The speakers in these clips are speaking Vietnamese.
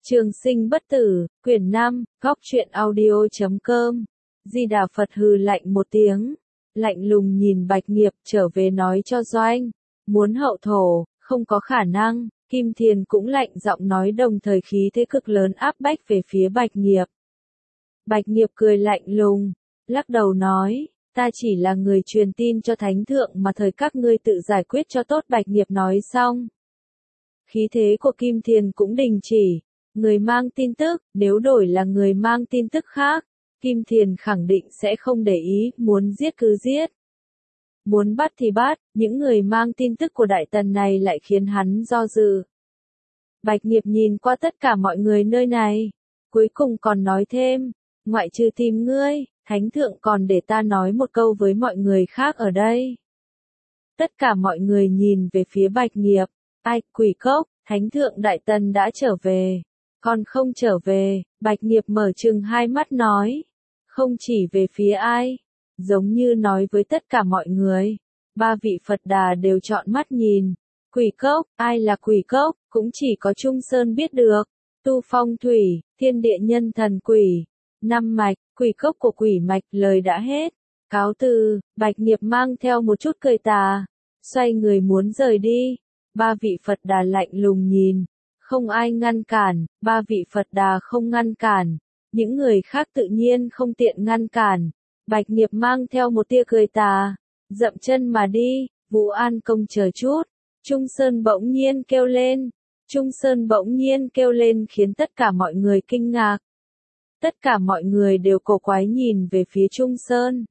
Trường sinh bất tử, quyển 5, góc truyện audio.com. Di Đà Phật hừ lạnh một tiếng, lạnh lùng nhìn Bạch Nghiệp trở về nói cho Doanh, muốn hậu thổ, không có khả năng. Kim Thiền cũng lạnh giọng nói đồng thời khí thế cực lớn áp bách về phía Bạch Nghiệp. Bạch Nghiệp cười lạnh lùng, lắc đầu nói, ta chỉ là người truyền tin cho Thánh Thượng mà thời các ngươi tự giải quyết cho tốt. Bạch Nghiệp nói xong, khí thế của Kim Thiền cũng đình chỉ. Người mang tin tức, nếu đổi là người mang tin tức khác, Kim Thiền khẳng định sẽ không để ý, muốn giết cứ giết. Muốn bắt thì bắt, những người mang tin tức của Đại Tần này lại khiến hắn do dự. Bạch Nghiệp nhìn qua tất cả mọi người nơi này, cuối cùng còn nói thêm, ngoại trừ tìm ngươi, Thánh Thượng còn để ta nói một câu với mọi người khác ở đây. Tất cả mọi người nhìn về phía Bạch Nghiệp, ai, Quỷ Cốc, Thánh Thượng Đại Tần đã trở về. Còn không trở về, Bạch Nghiệp mở trừng hai mắt nói. Không chỉ về phía ai, giống như nói với tất cả mọi người. Ba vị Phật Đà đều trọn mắt nhìn. Quỷ Cốc, ai là Quỷ Cốc, cũng chỉ có Trung Sơn biết được. Tu Phong Thủy, Thiên Địa Nhân Thần Quỷ. Năm mạch, Quỷ Cốc của Quỷ Mạch, lời đã hết. Cáo từ, Bạch Nghiệp mang theo một chút cười tà. Xoay người muốn rời đi. Ba vị Phật Đà lạnh lùng nhìn. Không ai ngăn cản, ba vị Phật Đà không ngăn cản, những người khác tự nhiên không tiện ngăn cản. Bạch Nghiệp mang theo một tia cười tà, dậm chân mà đi. Vũ An Công chờ chút, Trung Sơn bỗng nhiên kêu lên. Trung Sơn bỗng nhiên kêu lên khiến tất cả mọi người kinh ngạc. Tất cả mọi người đều cổ quái nhìn về phía Trung Sơn.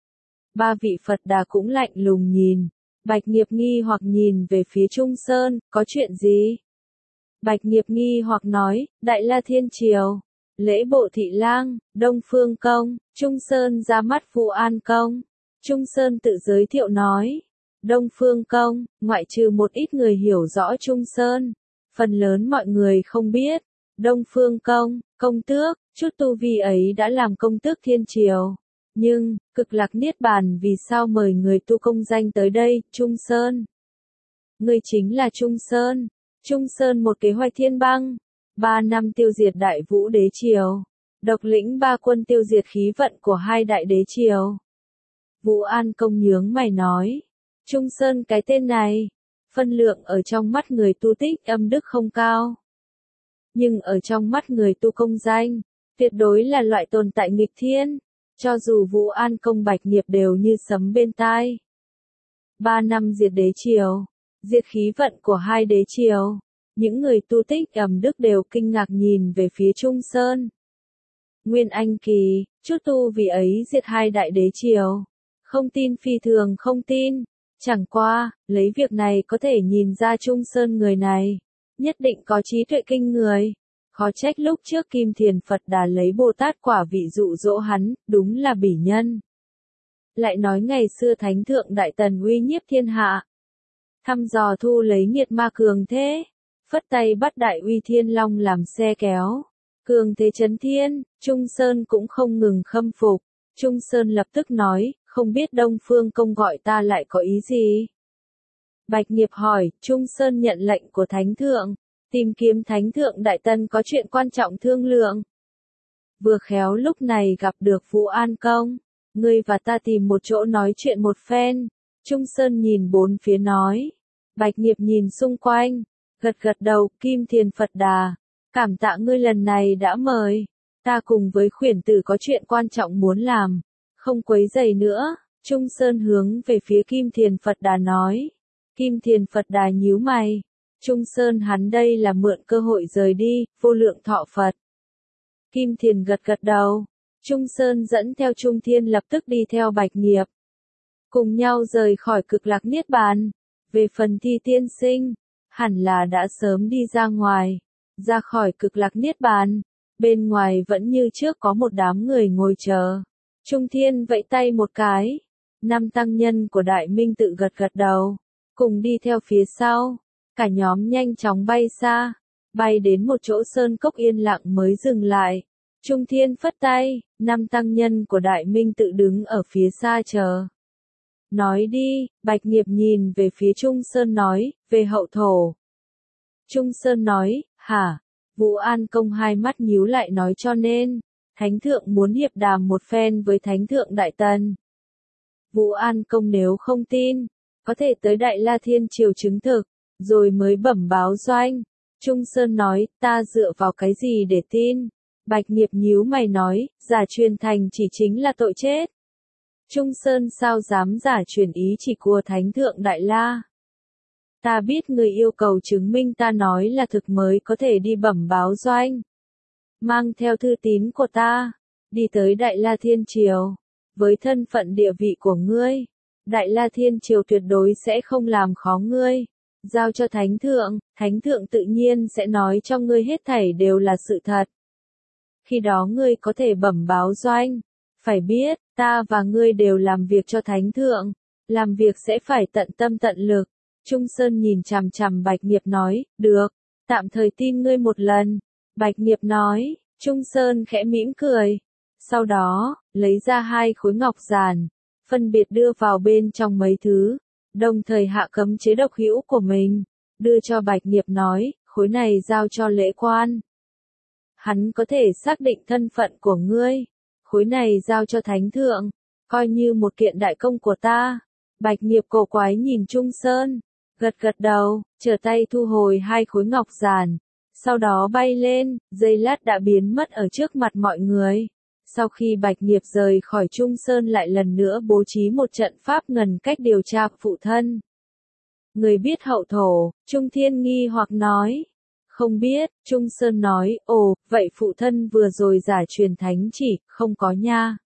Ba vị Phật Đà cũng lạnh lùng nhìn. Bạch Nghiệp nghi hoặc nhìn về phía Trung Sơn, có chuyện gì? Bạch Nghiệp nghi hoặc nói, Đại La Thiên Triều, lễ bộ thị lang, Đông Phương Công, Trung Sơn ra mắt Vũ An Công. Trung Sơn tự giới thiệu nói, Đông Phương Công, ngoại trừ một ít người hiểu rõ Trung Sơn, phần lớn mọi người không biết. Đông Phương Công, công tước, chút tu vi ấy đã làm công tước Thiên Triều. Nhưng, Cực Lạc Niết Bàn vì sao mời người tu công danh tới đây, Trung Sơn? Ngươi chính là Trung Sơn. Trung Sơn một kế hoạch thiên băng, 3 năm tiêu diệt Đại Vũ Đế Triều, độc lĩnh 3 quân tiêu diệt khí vận của 2 đại đế triều. Vũ An Công nhướng mày nói, Trung Sơn cái tên này, phân lượng ở trong mắt người tu tích âm đức không cao. Nhưng ở trong mắt người tu công danh, tuyệt đối là loại tồn tại nghịch thiên, cho dù Vũ An Công Bạch Nghiệp đều như sấm bên tai. 3 năm diệt đế triều. Diệt khí vận của 2 đế triều, những người tu tích ẩm đức đều kinh ngạc nhìn về phía Trung Sơn. Nguyên Anh kỳ, chút tu vì ấy diệt 2 đại đế triều, không tin phi thường không tin, chẳng qua, lấy việc này có thể nhìn ra Trung Sơn người này, nhất định có trí tuệ kinh người. Khó trách lúc trước Kim Thiền Phật Đà lấy Bồ Tát quả vị dụ dỗ hắn, đúng là bỉ nhân. Lại nói ngày xưa Thánh Thượng Đại Tần uy nhiếp thiên hạ. Thăm dò thu lấy nghiệt ma cường thế, phất tay bắt Đại Uy Thiên Long làm xe kéo, cường thế chấn thiên. Trung Sơn cũng không ngừng khâm phục. Trung Sơn lập tức nói, không biết Đông Phương Công gọi ta lại có ý gì? Bạch Nghiệp hỏi, Trung Sơn nhận lệnh của Thánh Thượng, tìm kiếm Thánh Thượng Đại Tần có chuyện quan trọng thương lượng. Vừa khéo lúc này gặp được Vũ An Công, ngươi và ta tìm một chỗ nói chuyện một phen. Trung Sơn nhìn bốn phía nói. Bạch Nghiệp nhìn xung quanh, gật gật đầu. Kim Thiền Phật Đà, cảm tạ ngươi lần này đã mời. Ta cùng với khuyển tử có chuyện quan trọng muốn làm, không quấy rầy nữa. Trung Sơn hướng về phía Kim Thiền Phật Đà nói. Kim Thiền Phật Đà nhíu mày. Trung Sơn hắn đây là mượn cơ hội rời đi, vô lượng thọ Phật. Kim Thiền gật gật đầu. Trung Sơn dẫn theo Trung Thiên lập tức đi theo Bạch Nghiệp. Cùng nhau rời khỏi Cực Lạc Niết Bàn. Về phần Thi tiên sinh, hẳn là đã sớm đi ra ngoài. Ra khỏi Cực Lạc Niết Bàn, bên ngoài vẫn như trước có một đám người ngồi chờ. Trung Thiên vẫy tay một cái. 5 tăng nhân của Đại Minh tự gật gật đầu, cùng đi theo phía sau. Cả nhóm nhanh chóng bay xa, bay đến một chỗ sơn cốc yên lặng mới dừng lại. Trung Thiên phất tay, 5 tăng nhân của Đại Minh tự đứng ở phía xa chờ. Nói đi, Bạch Nghiệp nhìn về phía Trung Sơn nói, về hậu thổ. Trung Sơn nói, hả, Vũ An Công hai mắt nhíu lại nói cho nên, Thánh Thượng muốn hiệp đàm một phen với Thánh Thượng Đại Tần. Vũ An Công nếu không tin, có thể tới Đại La Thiên Triều chứng thực, rồi mới bẩm báo doanh. Trung Sơn nói, ta dựa vào cái gì để tin? Bạch Nghiệp nhíu mày nói, giả truyền thành chỉ chính là tội chết. Trung Sơn sao dám giả truyền ý chỉ của Thánh Thượng Đại La? Ta biết người yêu cầu chứng minh ta nói là thực mới có thể đi bẩm báo doanh. Mang theo thư tín của ta, đi tới Đại La Thiên Triều. Với thân phận địa vị của ngươi, Đại La Thiên Triều tuyệt đối sẽ không làm khó ngươi. Giao cho Thánh Thượng tự nhiên sẽ nói cho ngươi hết thảy đều là sự thật. Khi đó ngươi có thể bẩm báo doanh. Phải biết, ta và ngươi đều làm việc cho Thánh Thượng. Làm việc sẽ phải tận tâm tận lực. Trung Sơn nhìn chằm chằm Bạch Nghiệp nói, được, tạm thời tin ngươi một lần. Bạch Nghiệp nói, Trung Sơn khẽ mỉm cười. Sau đó, lấy ra 2 khối ngọc giản, phân biệt đưa vào bên trong mấy thứ, đồng thời hạ cấm chế độc hữu của mình, đưa cho Bạch Nghiệp nói, khối này giao cho lễ quan. Hắn có thể xác định thân phận của ngươi, khối này giao cho Thánh Thượng, coi như một kiện đại công của ta. Bạch Nghiệp cổ quái nhìn Trung Sơn, gật gật đầu, trở tay thu hồi 2 khối ngọc giản, sau đó bay lên, giây lát đã biến mất ở trước mặt mọi người. Sau khi Bạch Nghiệp rời khỏi Trung Sơn lại lần nữa bố trí một trận pháp ngần cách điều tra phụ thân. Người biết hậu thổ, Trung Thiên nghi hoặc nói. Không biết, Trung Sơn nói, ồ, vậy phụ thân vừa rồi giả truyền thánh chỉ, không có nha.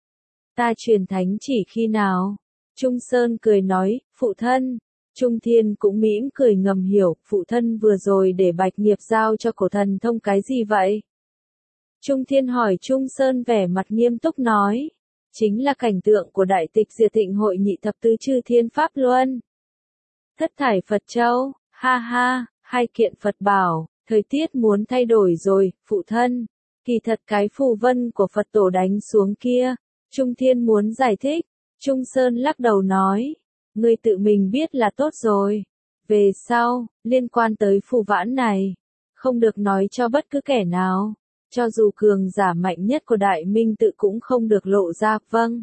Ta truyền thánh chỉ khi nào? Trung Sơn cười nói, phụ thân. Trung Thiên cũng mỉm cười ngầm hiểu, phụ thân vừa rồi để Bạch Nghiệp giao cho cổ thần thông cái gì vậy? Trung Thiên hỏi Trung Sơn vẻ mặt nghiêm túc nói, chính là cảnh tượng của đại tịch diệt thịnh hội nhị thập tứ chư thiên pháp luân. Thất thải Phật Châu, ha ha, 2 kiện Phật bảo, thời tiết muốn thay đổi rồi, phụ thân. Kỳ thật cái phù vân của Phật tổ đánh xuống kia, Trung Thiên muốn giải thích, Trung Sơn lắc đầu nói, ngươi tự mình biết là tốt rồi. Về sau, liên quan tới phù vãn này, không được nói cho bất cứ kẻ nào. Cho dù cường giả mạnh nhất của Đại Minh tự cũng không được lộ ra, vâng.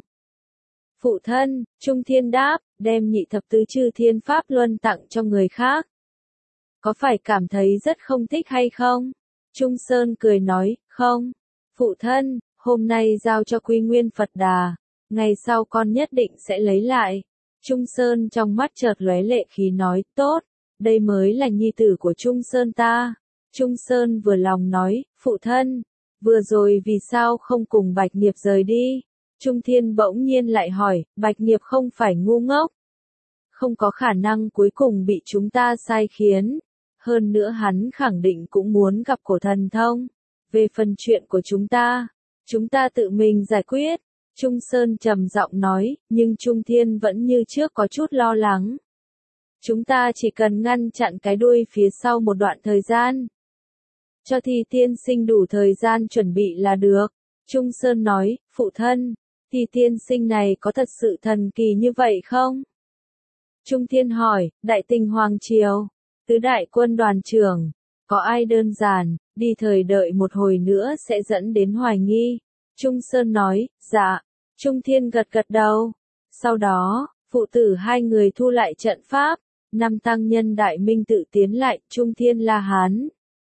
Phụ thân, Trung Thiên đáp, đem nhị thập tứ chư thiên pháp luân tặng cho người khác. Có phải cảm thấy rất không thích hay không? Trung Sơn cười nói, không. Phụ thân, hôm nay giao cho Quy Nguyên Phật Đà, ngày sau con nhất định sẽ lấy lại. Trung Sơn trong mắt chợt lóe lệ khí nói, tốt, đây mới là nhi tử của Trung Sơn ta. Trung Sơn vừa lòng nói, phụ thân, vừa rồi vì sao không cùng Bạch Nghiệp rời đi? Trung Thiên bỗng nhiên lại hỏi, Bạch Nghiệp không phải ngu ngốc. Không có khả năng cuối cùng bị chúng ta sai khiến. Hơn nữa hắn khẳng định cũng muốn gặp cổ thần thông. Về phần chuyện của chúng ta tự mình giải quyết. Trung Sơn trầm giọng nói, nhưng Trung Thiên vẫn như trước có chút lo lắng. Chúng ta chỉ cần ngăn chặn cái đuôi phía sau một đoạn thời gian. Cho Thi tiên sinh đủ thời gian chuẩn bị là được. Trung Sơn nói, phụ thân, Thi tiên sinh này có thật sự thần kỳ như vậy không? Trung Thiên hỏi, Đại Tình Hoàng Triều, tứ đại quân đoàn trưởng, có ai đơn giản, đi thời đợi một hồi nữa sẽ dẫn đến hoài nghi. Trung Sơn nói, dạ. Trung Thiên gật gật đầu. Sau đó, phụ tử 2 người thu lại trận pháp, 5 tăng nhân Đại Minh tự tiến lại, Trung Thiên la hán.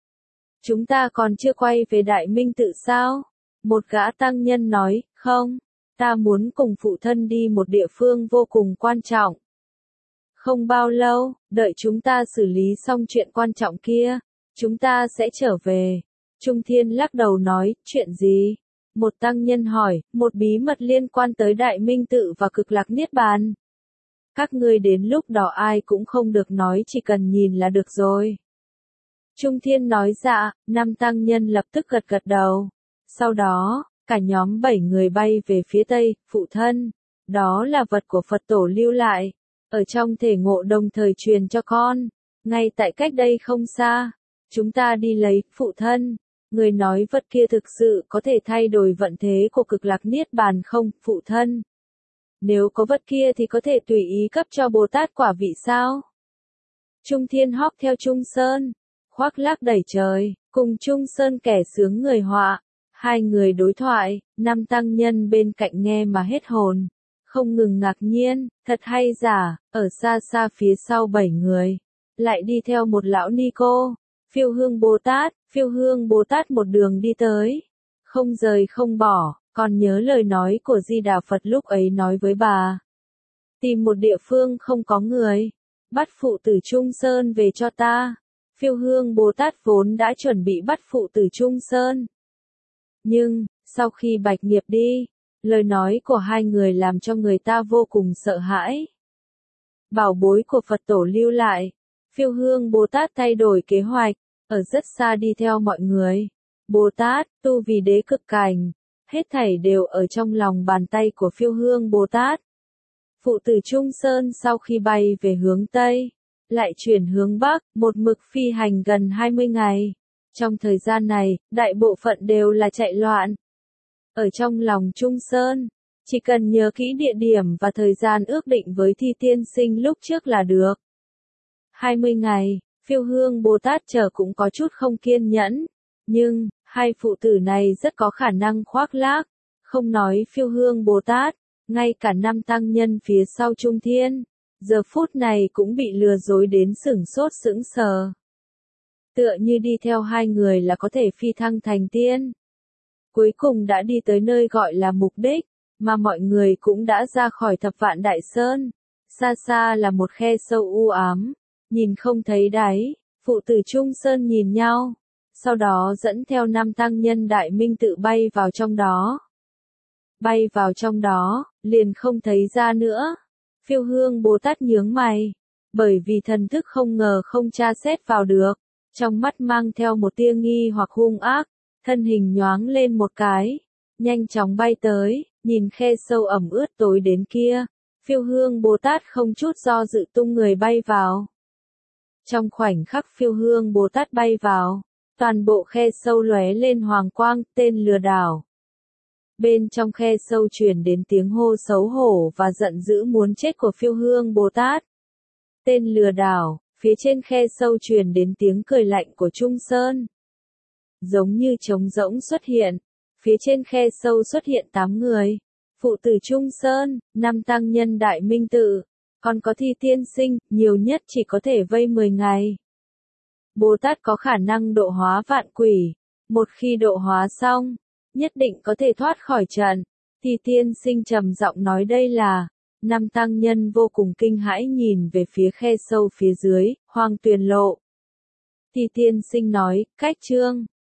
Chúng ta còn chưa quay về Đại Minh tự sao? Một gã tăng nhân nói, không, ta muốn cùng phụ thân đi một địa phương vô cùng quan trọng. Không bao lâu, đợi chúng ta xử lý xong chuyện quan trọng kia, chúng ta sẽ trở về. Trung Thiên lắc đầu nói, chuyện gì? Một tăng nhân hỏi, một bí mật liên quan tới Đại Minh tự và Cực Lạc Niết Bàn. Các ngươi đến lúc đó ai cũng không được nói, chỉ cần nhìn là được rồi. Trung Thiên nói dạ, 5 tăng nhân lập tức gật gật đầu. Sau đó, cả nhóm 7 người bay về phía tây, phụ thân. Đó là vật của Phật tổ lưu lại. Ở trong thể ngộ đồng thời truyền cho con. Ngay tại cách đây không xa. Chúng ta đi lấy, phụ thân. Người nói vật kia thực sự có thể thay đổi vận thế của Cực Lạc Niết Bàn không, phụ thân? Nếu có vật kia thì có thể tùy ý cấp cho Bồ Tát quả vị sao? Trung Thiên hót theo Trung Sơn. khoác lác đẩy trời, cùng Trung Sơn kẻ sướng người họa. Hai người đối thoại, năm tăng nhân bên cạnh nghe mà hết hồn, không ngừng ngạc nhiên, thật hay giả, ở xa xa phía sau 7 người, lại đi theo một lão ni cô, Phiêu Hương Bồ Tát một đường đi tới, không rời không bỏ, còn nhớ lời nói của Di Đà Phật lúc ấy nói với bà. Tìm một địa phương không có người, bắt phụ tử Trung Sơn về cho ta. Phiêu Hương Bồ Tát vốn đã chuẩn bị bắt phụ tử Trung Sơn. Nhưng, sau khi Bạch Nghiệp đi, lời nói của hai người làm cho người ta vô cùng sợ hãi. Bảo bối của Phật tổ lưu lại, Phiêu Hương Bồ Tát thay đổi kế hoạch, ở rất xa đi theo mọi người. Bồ Tát, tu vì đế cực cảnh, hết thảy đều ở trong lòng bàn tay của Phiêu Hương Bồ Tát. Phụ tử Trung Sơn sau khi bay về hướng Tây, lại chuyển hướng Bắc, một mực phi hành gần 20 ngày. Trong thời gian này, đại bộ phận đều là chạy loạn. Ở trong lòng Trung Sơn, chỉ cần nhớ kỹ địa điểm và thời gian ước định với Thi Tiên Sinh lúc trước là được. 20 ngày, Phiêu Hương Bồ Tát chờ cũng có chút không kiên nhẫn, nhưng, hai phụ tử này rất có khả năng khoác lác, không nói Phiêu Hương Bồ Tát, ngay cả năm tăng nhân phía sau Trung Thiên, giờ phút này cũng bị lừa dối đến sửng sốt sững sờ. Tựa như đi theo hai người là có thể phi thăng thành tiên. Cuối cùng đã đi tới nơi gọi là mục đích, mà mọi người cũng đã ra khỏi Thập Vạn Đại Sơn. Xa xa là một khe sâu u ám, nhìn không thấy đáy, phụ tử Trung Sơn nhìn nhau, sau đó dẫn theo năm tăng nhân Đại Minh tự bay vào trong đó. Bay vào trong đó, liền không thấy ra nữa. Phiêu Hương Bồ Tát nhướng mày, bởi vì thần thức không ngờ không tra xét vào được, trong mắt mang theo một tia nghi hoặc hung ác, thân hình nhoáng lên một cái, nhanh chóng bay tới, nhìn khe sâu ẩm ướt tối đến kia, Phiêu Hương Bồ Tát không chút do dự tung người bay vào. Trong khoảnh khắc Phiêu Hương Bồ Tát bay vào, toàn bộ khe sâu lóe lên hoàng quang, tên lừa đảo. Bên trong khe sâu truyền đến tiếng hô xấu hổ và giận dữ muốn chết của Phiêu Hương Bồ Tát. Tên lừa đảo, phía trên khe sâu truyền đến tiếng cười lạnh của Trung Sơn. Giống như trống rỗng xuất hiện, phía trên khe sâu xuất hiện 8 người. Phụ tử Trung Sơn, 5 tăng nhân Đại Minh tự, còn có Thi Tiên Sinh, nhiều nhất chỉ có thể vây 10 ngày. Bồ Tát có khả năng độ hóa vạn quỷ, một khi độ hóa xong, nhất định có thể thoát khỏi trận. Thi Tiên Sinh trầm giọng nói đây là, 5 tăng nhân vô cùng kinh hãi nhìn về phía khe sâu phía dưới, Hoang Tuyền Lộ. Thi Tiên Sinh nói, cách chương.